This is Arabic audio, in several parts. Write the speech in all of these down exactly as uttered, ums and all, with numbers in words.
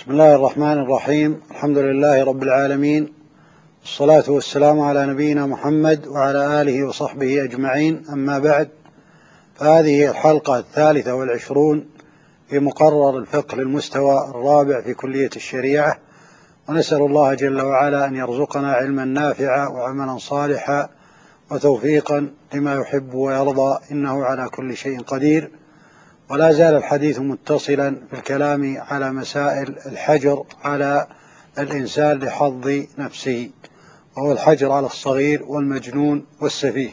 بسم الله الرحمن الرحيم. الحمد لله رب العالمين، والصلاة والسلام على نبينا محمد وعلى آله وصحبه أجمعين. أما بعد، فهذه الحلقة الثالثة والعشرون في مقرر الفقه للمستوى الرابع في كلية الشريعة، ونسأل الله جل وعلا أن يرزقنا علما نافعا وعملا صالحا وتوفيقا لما يحب ويرضى، إنه على كل شيء قدير. ولا زال الحديث متصلا في الكلام على مسائل الحجر على الإنسان لحظ نفسه، وهو الحجر على الصغير والمجنون والسفيه.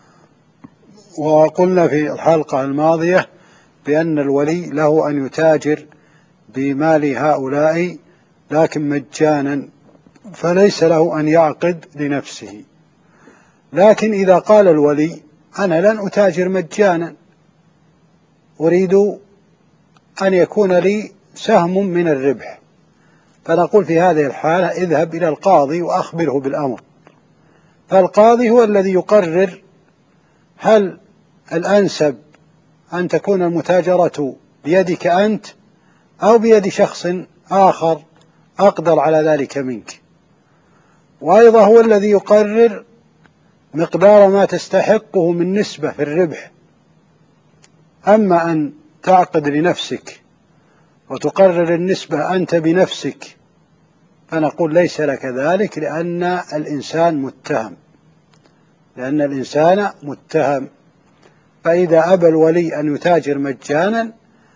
وقلنا في الحلقة الماضية بأن الولي له أن يتاجر بمال هؤلاء لكن مجانا، فليس له أن يعقد لنفسه. لكن إذا قال الولي أنا لن أتاجر مجانا، أريد أن يكون لي سهم من الربح، فنقول في هذه الحالة اذهب إلى القاضي وأخبره بالأمر، فالقاضي هو الذي يقرر هل الأنسب أن تكون المتاجرة بيدك أنت أو بيد شخص آخر أقدر على ذلك منك، وأيضا هو الذي يقرر مقدار ما تستحقه من نسبة في الربح. أما أن تعقد لنفسك وتقرر النسبة أنت بنفسك فنقول ليس لك ذلك، لأن الإنسان متهم لأن الإنسان متهم فإذا أبى الولي أن يتاجر مجانا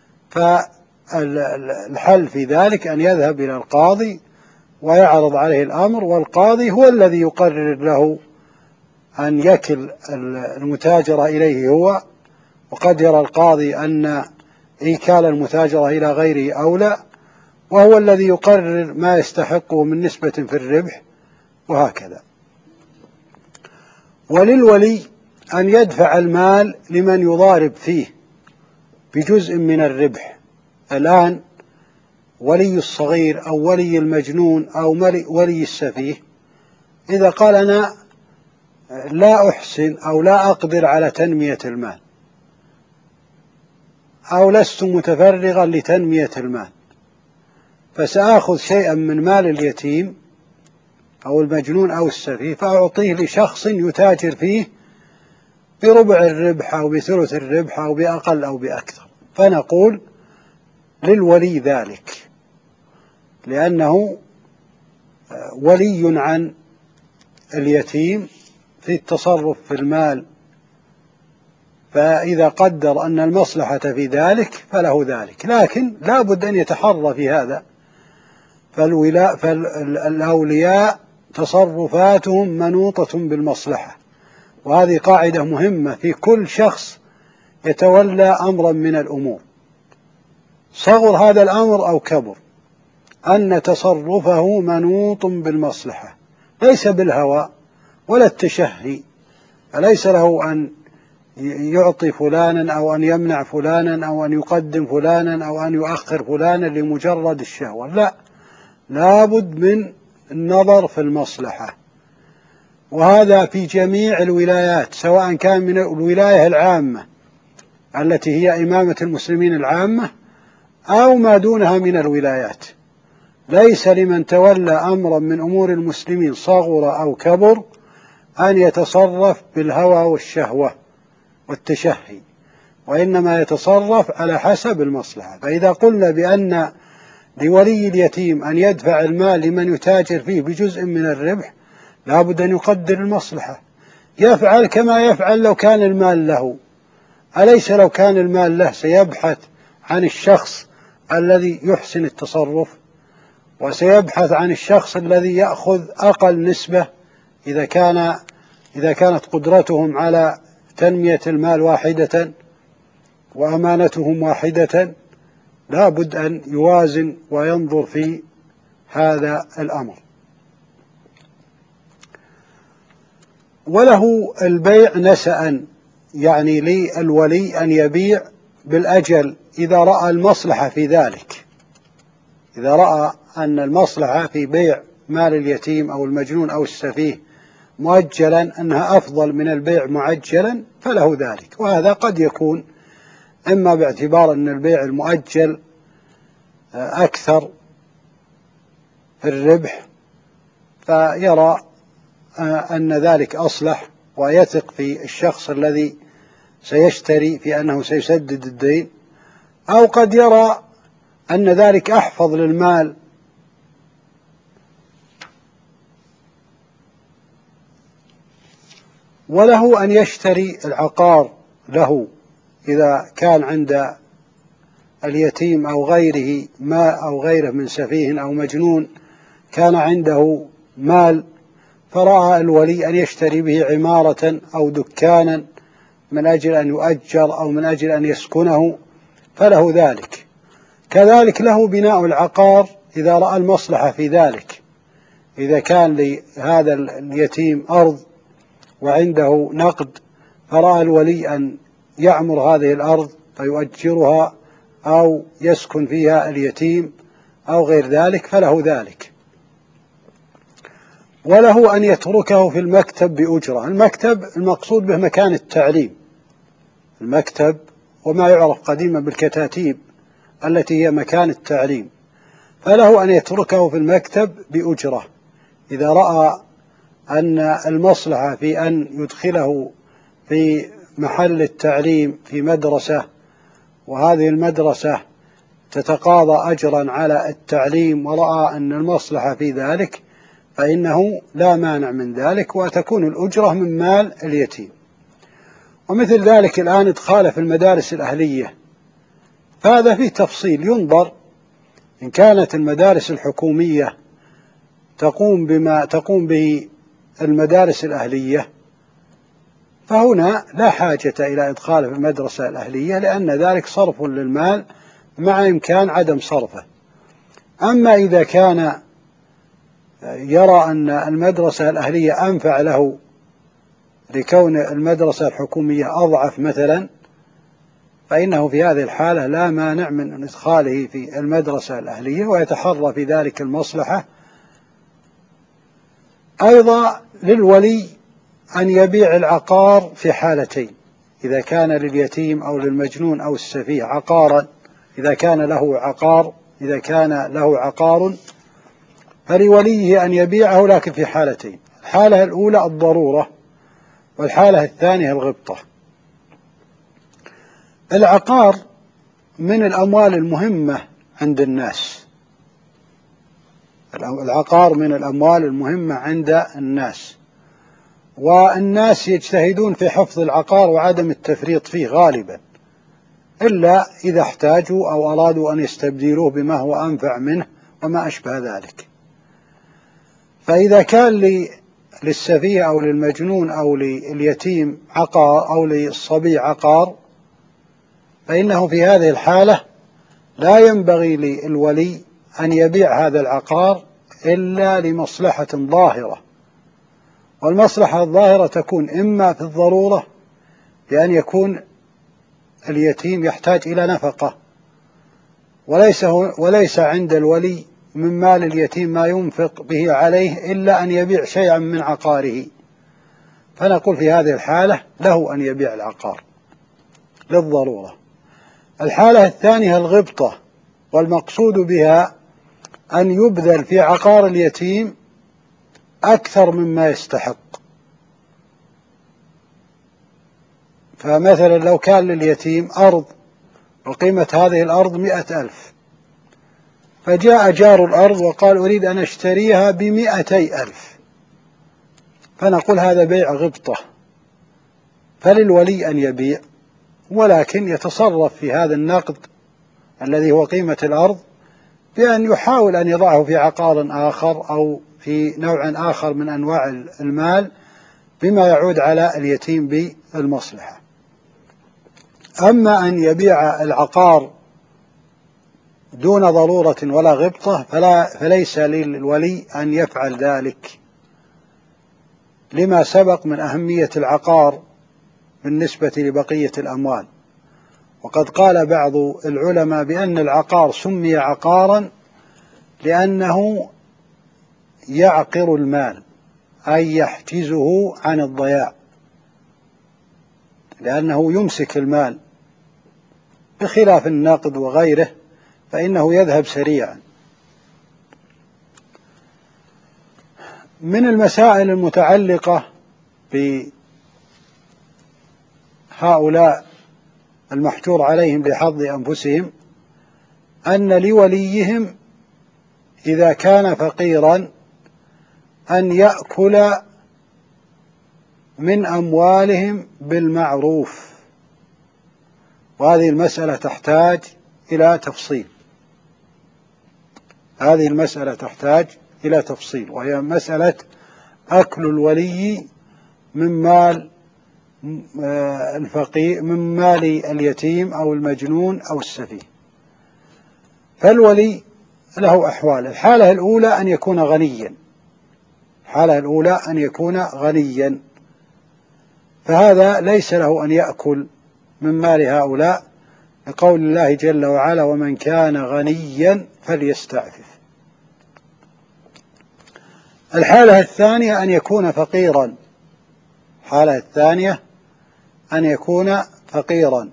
فالحل في ذلك أن يذهب إلى القاضي ويعرض عليه الأمر، والقاضي هو الذي يقرر له أن يكل المتاجرة إليه هو. وقد يرى القاضي أن إيكال المتاجرة إلى غيره أولى، وهو الذي يقرر ما يستحقه من نسبة في الربح، وهكذا. وللولي أن يدفع المال لمن يضارب فيه بجزء من الربح. الآن ولي الصغير أو ولي المجنون أو ولي السفيه إذا قال أنا لا أحسن أو لا أقدر على تنمية المال أو لست متفرغا لتنمية المال، فسأخذ شيئا من مال اليتيم أو المجنون أو السفيه فأعطيه لشخص يتاجر فيه بربع الربح أو بثلث الربح أو بأقل أو بأكثر، فنقول للولي ذلك لأنه ولي عن اليتيم في التصرف في المال، فإذا قدر أن المصلحة في ذلك فله ذلك. لكن لا بد أن يتحرى في هذا، فالولاء فالأولياء تصرفاتهم منوطة بالمصلحة، وهذه قاعدة مهمة في كل شخص يتولى أمرا من الأمور، صغر هذا الأمر أو كبر، أن تصرفه منوط بالمصلحة ليس بالهوى ولا التشهي، فليس له أن يعطي فلانا أو أن يمنع فلانا أو أن يقدم فلانا أو أن يؤخر فلانا لمجرد الشهوة، لا، لابد من النظر في المصلحة. وهذا في جميع الولايات، سواء كان من الولاية العامة التي هي إمامة المسلمين العامة أو ما دونها من الولايات. ليس لمن تولى أمرا من أمور المسلمين صغر أو كبر أن يتصرف بالهوى والشهوة والتشهي، وإنما يتصرف على حسب المصلحة. فإذا قلنا بأن لولي اليتيم أن يدفع المال لمن يتاجر فيه بجزء من الربح، لا بد أن يقدر المصلحة، يفعل كما يفعل لو كان المال له. أليس لو كان المال له سيبحث عن الشخص الذي يحسن التصرف، وسيبحث عن الشخص الذي يأخذ أقل نسبة إذا كان إذا كانت قدرتهم على تنمية المال واحدة وأمانتهم واحدة؟ لا بد أن يوازن وينظر في هذا الأمر. وله البيع نسأ، يعني للولي أن يبيع بالأجل إذا رأى المصلحة في ذلك، إذا رأى أن المصلحة في بيع مال اليتيم أو المجنون أو السفيه مؤجلا أنها أفضل من البيع معجلا فله ذلك. وهذا قد يكون إما باعتبار أن البيع المؤجل أكثر في الربح، فيرى أن ذلك أصلح ويثق في الشخص الذي سيشتري في أنه سيسدد الدين، أو قد يرى أن ذلك أحفظ للمال. وله أن يشتري العقار له إذا كان عند اليتيم أو غيره ما أو غيره من سفيه أو مجنون كان عنده مال، فرأى الولي أن يشتري به عمارة أو دكانا من أجل أن يؤجر أو من أجل أن يسكنه، فله ذلك. كذلك له بناء العقار إذا رأى المصلحة في ذلك، إذا كان لهذا اليتيم أرض وعنده نقد فرأى الولي أن يعمر هذه الأرض فيؤجرها أو يسكن فيها اليتيم أو غير ذلك، فله ذلك. وله أن يتركه في المكتب بأجرة. المكتب المقصود به مكان التعليم، المكتب وما يعرف قديما بالكتاتيب التي هي مكان التعليم، فله أن يتركه في المكتب بأجرة إذا رأى أن المصلحة في أن يدخله في محل التعليم في مدرسة، وهذه المدرسة تتقاضى أجرا على التعليم، ورأى أن المصلحة في ذلك، فإنه لا مانع من ذلك، وتكون الأجرة من مال اليتيم. ومثل ذلك الآن إدخاله في المدارس الأهلية، فهذا فيه تفصيل، ينظر إن كانت المدارس الحكومية تقوم بما تقوم به المدارس الأهلية، فهنا لا حاجة إلى إدخاله في المدرسة الأهلية، لأن ذلك صرف للمال مع إمكان عدم صرفه. أما إذا كان يرى أن المدرسة الأهلية أنفع له لكون المدرسة الحكومية أضعف مثلا، فإنه في هذه الحالة لا مانع من إدخاله في المدرسة الأهلية ويتحرى في ذلك المصلحة. أيضا للولي أن يبيع العقار في حالتين: إذا كان لليتيم أو للمجنون أو السفيه عقارا، إذا كان له عقار إذا كان له عقار فلوليه أن يبيعه، لكن في حالتين: الحالة الأولى الضرورة، والحالة الثانية الغبطة. العقار من الأموال المهمة عند الناس، العقار من الأموال المهمة عند الناس، والناس يجتهدون في حفظ العقار وعدم التفريط فيه غالبا، إلا إذا احتاجوا أو أرادوا أن يستبدلوه بما هو أنفع منه وما أشبه ذلك. فإذا كان للسفيه أو للمجنون أو لليتيم عقار أو للصبي عقار، فإنه في هذه الحالة لا ينبغي للولي أن يبيع هذا العقار إلا لمصلحة ظاهرة، والمصلحة الظاهرة تكون إما في الضرورة، بأن يكون اليتيم يحتاج إلى نفقة وليس, وليس عند الولي من مال اليتيم ما ينفق به عليه إلا أن يبيع شيئا من عقاره، فنقول في هذه الحالة له أن يبيع العقار للضرورة. الحالة الثانية الغبطة، والمقصود بها أن يبذل في عقار اليتيم أكثر مما يستحق. فمثلا لو كان لليتيم أرض وقيمة هذه الأرض مئة ألف، فجاء جار الأرض وقال أريد أن أشتريها بمئتي ألف، فنقول هذا بيع غبطة، فللولي أن يبيع، ولكن يتصرف في هذا النقد الذي هو قيمة الأرض بأن يحاول أن يضعه في عقار آخر أو في نوع آخر من أنواع المال بما يعود على اليتيم بالمصلحة. أما أن يبيع العقار دون ضرورة ولا غبطة فلا فليس للولي أن يفعل ذلك، لما سبق من أهمية العقار بالنسبة لبقية الأموال. وقد قال بعض العلماء بأن العقار سمي عقارا لأنه يعقر المال، أي يحجزه عن الضياع، لأنه يمسك المال، بخلاف النقد وغيره فإنه يذهب سريعا. من المسائل المتعلقة بهؤلاء المحجور عليهم بحظ أنفسهم أن لوليهم إذا كان فقيرا أن يأكل من أموالهم بالمعروف، وهذه المسألة تحتاج إلى تفصيل هذه المسألة تحتاج إلى تفصيل وهي مسألة أكل الولي من مال الفقير، من مال اليتيم أو المجنون أو السفيه. فالولي له أحوال. الحالة الأولى أن يكون غنيا الحالة الأولى أن يكون غنيا فهذا ليس له أن يأكل من مال هؤلاء، لقول الله جل وعلا: ومن كان غنيا فليستعفف. الحالة الثانية أن يكون فقيرا الحالة الثانية أن يكون فقيرا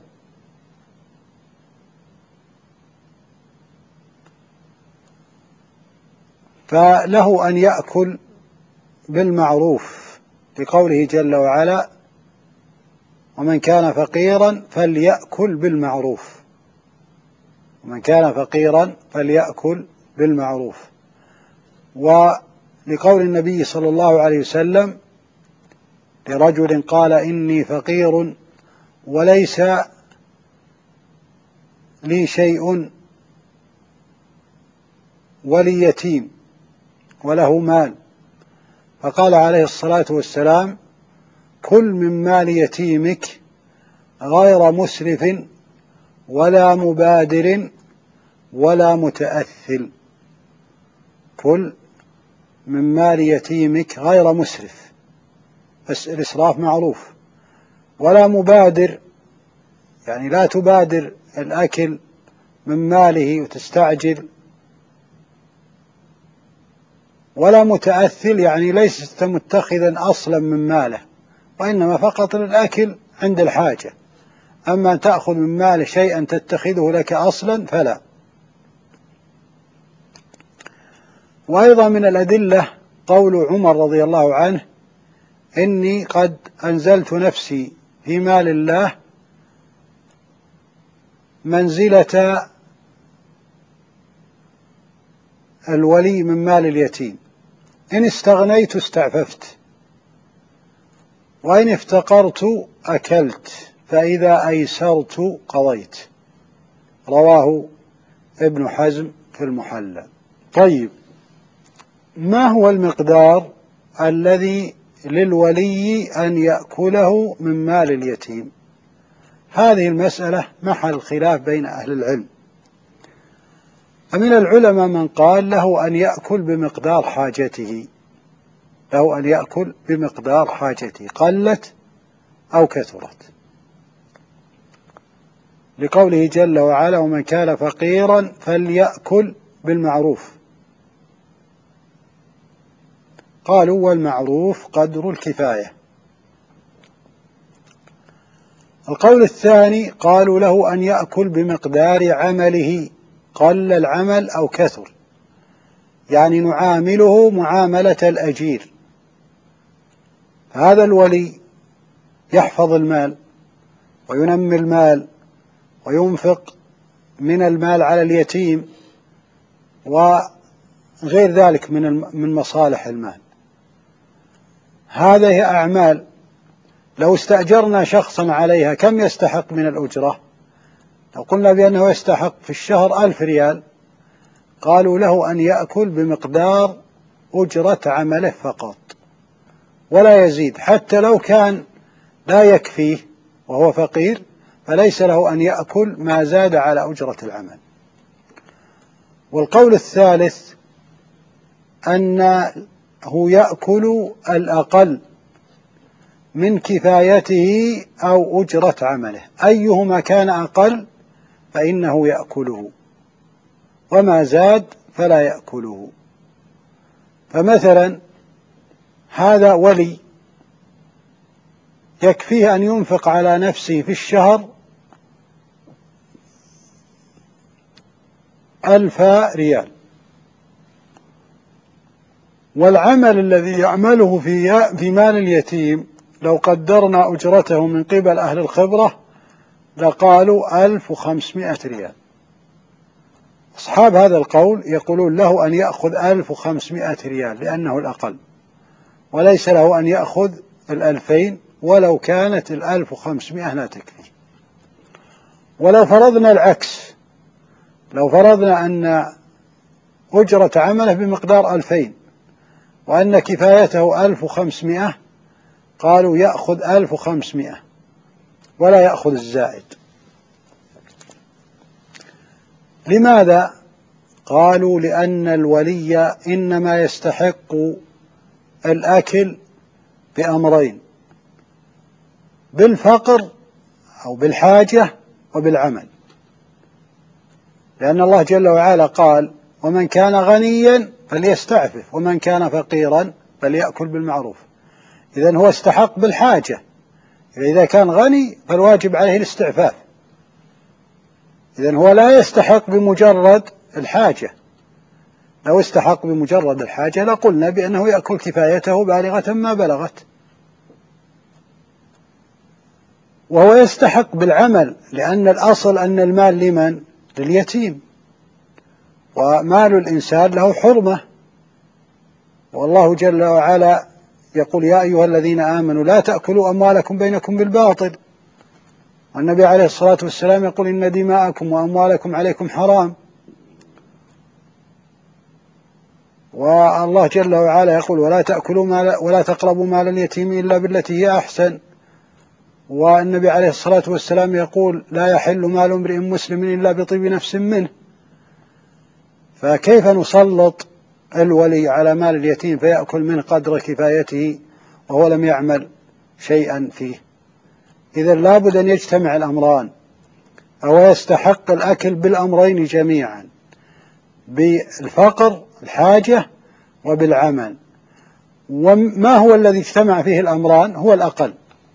فله أن يأكل بالمعروف، لقوله جل وعلا: ومن كان فقيرا فليأكل بالمعروف ومن كان فقيرا فليأكل بالمعروف ولقول النبي صلى الله عليه وسلم لرجل قال: إني فقير وليس لي شيء ولي يتيم وله مال، فقال عليه الصلاة والسلام: كل من مال يتيمك غير مسرف ولا مبادر ولا متأثل. كل من مال يتيمك غير مسرف، بس الإسراف معروف، ولا مبادر يعني لا تبادر الأكل من ماله وتستعجل، ولا متأثل يعني ليست متخذا أصلا من ماله وإنما فقط للأكل عند الحاجة، أما أن تأخذ من ماله شيئا تتخذه لك أصلا فلا. وأيضا من الأدلة قول عمر رضي الله عنه: إني قد أنزلت نفسي في مال الله منزلة الولي من مال اليتيم، إن استغنيت استعففت وإن افتقرت أكلت فإذا أيسرت قضيت. رواه ابن حزم في المحلى. طيب، ما هو المقدار الذي للولي أن يأكله من مال اليتيم؟ هذه المسألة محل خلاف بين أهل العلم، فمن العلماء من قال له أن يأكل بمقدار حاجته له أن يأكل بمقدار حاجته قلت أو كثرت، لقوله جل وعلا: ومن كان فقيرا فليأكل بالمعروف. قالوا: والمعروف قدر الكفاية. القول الثاني قالوا له أن يأكل بمقدار عمله قل العمل أو كثر، يعني نعامله معاملة الأجير. هذا الولي يحفظ المال وينمي المال وينفق من المال على اليتيم وغير ذلك من من مصالح المال. هذه أعمال لو استأجرنا شخصا عليها كم يستحق من الأجرة؟ لو قلنا بأنه يستحق في الشهر ألف ريال، قالوا له أن يأكل بمقدار أجرة عمله فقط ولا يزيد، حتى لو كان لا يكفيه وهو فقير فليس له أن يأكل ما زاد على أجرة العمل. والقول الثالث أنه يأكل الأقل من كفايته أو أجرة عمله، أيهما كان أقل فإنه يأكله، وما زاد فلا يأكله. فمثلا هذا ولي يكفيه أن ينفق على نفسه في الشهر ألف ريال، والعمل الذي يعمله في في مال اليتيم لو قدرنا أجرته من قبل أهل الخبرة لقالوا ألف وخمسمائة ريال. أصحاب هذا القول يقولون له أن يأخذ ألف وخمسمائة ريال لأنه الأقل، وليس له أن يأخذ الألفين ولو كانت الألف وخمسمائة لا تكفي. ولو فرضنا العكس، لو فرضنا أن أجرة عمله بمقدار ألفين وأن كفايته ألف وخمسمائة، قالوا يأخذ ألف وخمسمائة ولا يأخذ الزائد. لماذا؟ قالوا لأن الولي إنما يستحق الأكل بأمرين: بالفقر أو بالحاجة وبالعمل، لأن الله جل وعلا قال: ومن كان غنيا فليستعفف ومن كان فقيرا فليأكل بالمعروف. إذن هو استحق بالحاجة، إذا كان غني فالواجب عليه الاستعفاف. إذن هو لا يستحق بمجرد الحاجة. لو استحق بمجرد الحاجة لقلنا بأنه يأكل كفايته بالغة ما بلغت. وهو يستحق بالعمل، لأن الأصل أن المال لمن؟ لليتيم، ومال الإنسان له حرمة. والله جل وعلا يقول: يا أيها الذين آمنوا لا تأكلوا أموالكم بينكم بالباطل. والنبي عليه الصلاة والسلام يقول: إن دماءكم وأموالكم عليكم حرام. والله جل وعلا يقول: ولا تأكلوا مال ولا تقربوا مال اليتيم إلا بالتي هي أحسن. والنبي عليه الصلاة والسلام يقول: لا يحل مال امرئ مسلم إلا بطيب نفس منه. فكيف نسلط الولي على مال اليتيم فيأكل من قدر كفايته وهو لم يعمل شيئا فيه؟ إذن لابد أن يجتمع الأمران، أو يستحق الأكل بالأمرين جميعا: بالفقر الحاجة وبالعمل. وما هو الذي اجتمع فيه الأمران؟ هو الأقل.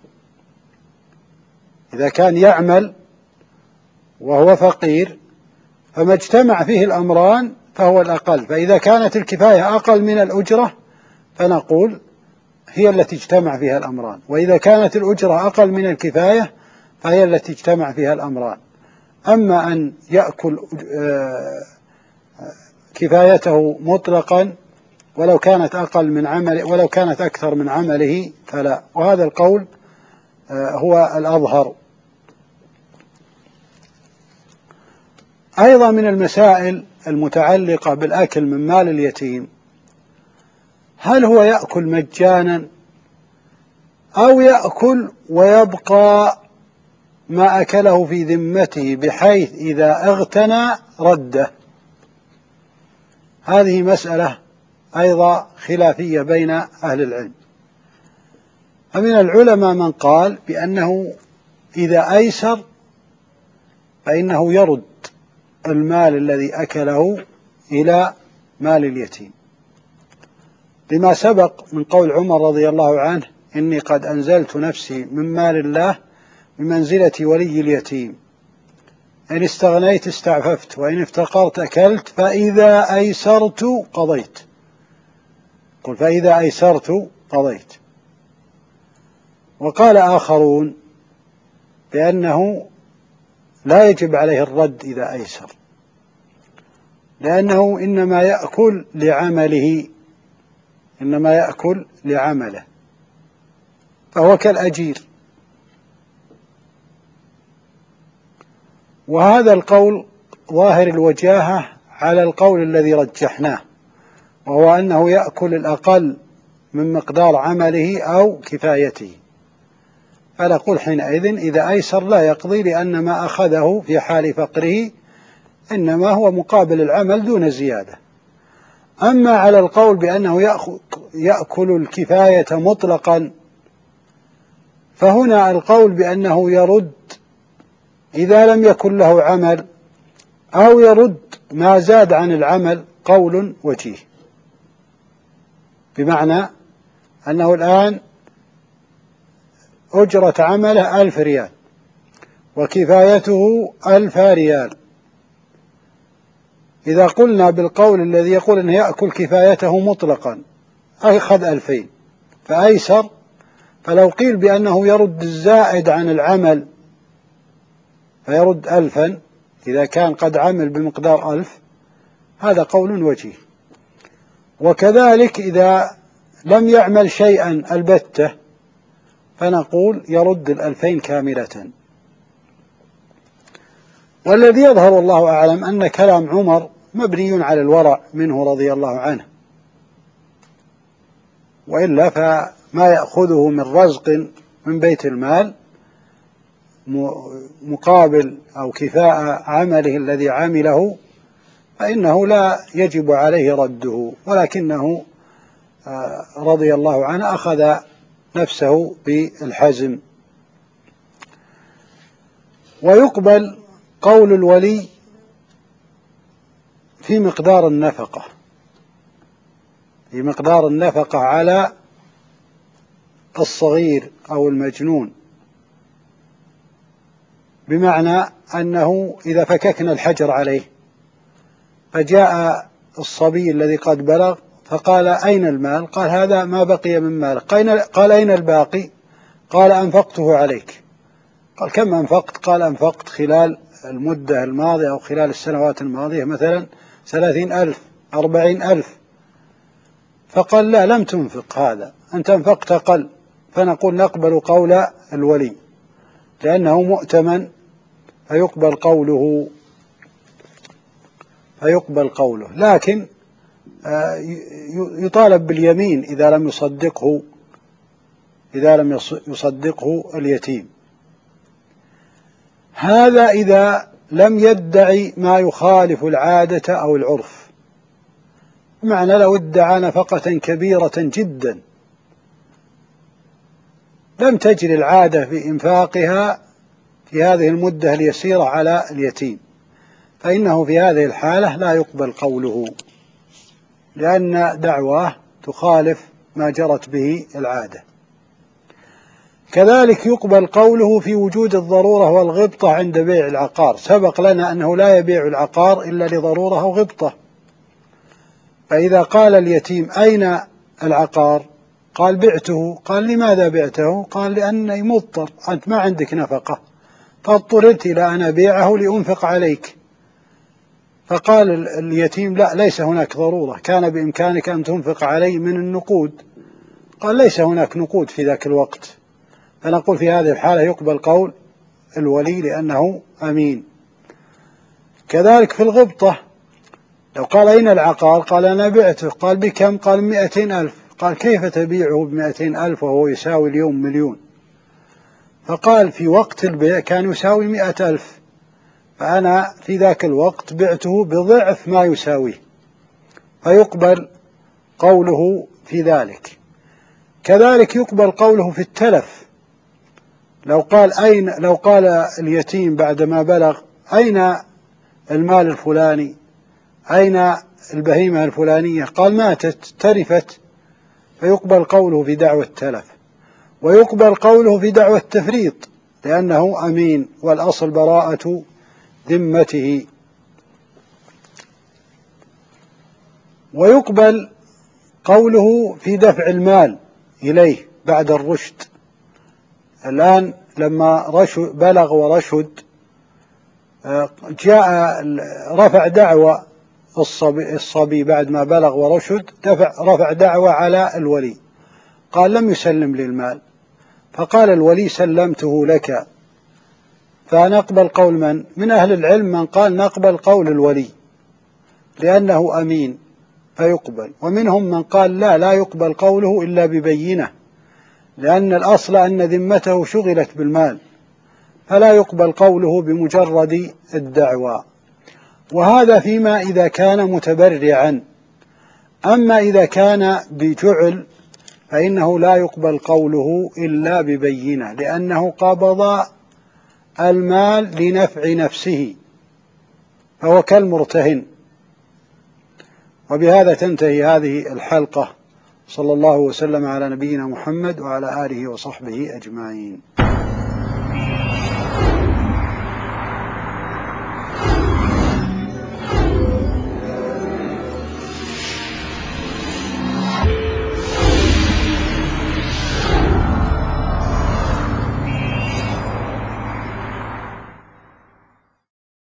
إذا كان يعمل وهو فقير فما اجتمع فيه الأمران فهو الأقل. فإذا كانت الكفاية أقل من الأجرة فنقول هي التي اجتمع فيها الأمران، وإذا كانت الأجرة أقل من الكفاية فهي التي اجتمع فيها الأمران. أما أن يأكل كفايته مطلقا ولو كانت أقل من عمله ولو كانت أكثر من عمله فلا. وهذا القول هو الأظهر. أيضا من المسائل المتعلقة بالأكل من مال اليتيم: هل هو يأكل مجانا أو يأكل ويبقى ما أكله في ذمته بحيث إذا اغتنى رده؟ هذه مسألة أيضا خلافية بين أهل العلم. فمن العلماء من قال بأنه إذا أيسر فإنه يرد المال الذي أكله إلى مال اليتيم، لما سبق من قول عمر رضي الله عنه: إني قد أنزلت نفسي من مال الله بمنزلة ولي اليتيم، إن استغنيت استعففت وإن افتقرت أكلت فإذا أيسرت قضيت. قل فإذا أيسرت قضيت. وقال آخرون بأنه لا يجب عليه الرد إذا أيسر، لأنه إنما يأكل لعمله إنما يأكل لعمله فهو كالأجير. وهذا القول ظاهر الوجاهة على القول الذي رجحناه، وهو أنه يأكل الأقل من مقدار عمله أو كفايته. فنقول حينئذ إذا أيسر لا يقضي، لأن ما أخذه في حال فقره إنما هو مقابل العمل دون زيادة. أما على القول بأنه يأكل الكفاية مطلقا فهنا القول بأنه يرد إذا لم يكن له عمل أو يرد ما زاد عن العمل قول وجيه، بمعنى أنه الآن أجرة عمله ألف ريال وكفايته ألف ريال. إذا قلنا بالقول الذي يقول أنه يأكل كفايته مطلقا أخذ ألفين فأيسر. فلو قيل بأنه يرد الزائد عن العمل فيرد ألفا إذا كان قد عمل بمقدار ألف، هذا قول وجيه. وكذلك إذا لم يعمل شيئا البتة فنقول يرد الألفين كاملة. والذي يظهر الله أعلم أن كلام عمر مبني على الورع منه رضي الله عنه، وإلا فما يأخذه من رزق من بيت المال مقابل أو كفاء عمله الذي عمله فإنه لا يجب عليه رده، ولكنه رضي الله عنه أخذ نفسه بالحزم. ويقبل قول الولي في مقدار النفقة، في مقدار النفقة على الصغير أو المجنون، بمعنى أنه إذا فككنا الحجر عليه فجاء الصبي الذي قد بلغ فقال أين المال؟ قال هذا ما بقي من مالك. قال أين الباقي؟ قال أنفقته عليك. قال كم أنفقت؟ قال أنفقت خلال المدة الماضية أو خلال السنوات الماضية مثلا ثلاثين ألف أربعين ألف. فقال لا، لم تنفق هذا، أنت أنفقت أقل. فنقول نقبل قول الولي لأنه مؤتمن فيقبل قوله فيقبل قوله لكن يطالب باليمين إذا لم يصدقه إذا لم يصدقه اليتيم. هذا إذا لم يدعي ما يخالف العادة أو العرف، معنى لو ادعى نفقة كبيرة جدا لم تجري العادة في إنفاقها في هذه المدة اليسيرة على اليتيم، فإنه في هذه الحالة لا يقبل قوله لأن دعواه تخالف ما جرت به العادة. كذلك يقبل قوله في وجود الضرورة والغبطة عند بيع العقار. سبق لنا أنه لا يبيع العقار إلا لضرورة أو غبطة، فإذا قال اليتيم أين العقار؟ قال بعته. قال لماذا بعته؟ قال لأني مضطر، أنت ما عندك نفقة فاضطررت إلى أن أبيعه لأنفق عليك. فقال اليتيم لا، ليس هناك ضرورة، كان بإمكانك أن تنفق علي من النقود. قال ليس هناك نقود في ذاك الوقت. فنقول في هذه الحالة يقبل قول الولي لأنه أمين. كذلك في الغبطة، لو قال أين العقار؟ قال أنا بعته. قال بكم؟ قال مئتين ألف. قال كيف تبيعه بمئتين ألف وهو يساوي اليوم مليون؟ فقال في وقت البيع كان يساوي مئة ألف، فأنا في ذاك الوقت بعته بضعف ما يساويه، فيقبل قوله في ذلك. كذلك يقبل قوله في التلف. لو قال أين لو قال اليتيم بعدما بلغ أين المال الفلاني؟ أين البهيمة الفلانية؟ قال ماتت تلفت، فيقبل قوله في دعوى التلف. ويقبل قوله في دعوى التفريط لأنه أمين والأصل براءة ذمته. ويقبل قوله في دفع المال إليه بعد الرشد. الآن لما رشد بلغ ورشد جاء رفع دعوى الصبي, الصبي بعد ما بلغ ورشد دفع رفع دعوى على الولي، قال لم يسلم لي المال، فقال الولي سلمته لك. فنقبل قول من؟ من أهل العلم من قال نقبل قول الولي لأنه أمين فيقبل، ومنهم من قال لا لا يقبل قوله إلا ببينة، لأن الأصل أن ذمته شغلت بالمال، فلا يقبل قوله بمجرد الدعوى. وهذا فيما إذا كان متبرعا. أما إذا كان بجعل فإنه لا يقبل قوله إلا ببينة، لأنه قبض المال لنفع نفسه فهو كالمرتهن. وبهذا تنتهي هذه الحلقة. صلى الله وسلم على نبينا محمد وعلى آله وصحبه أجمعين.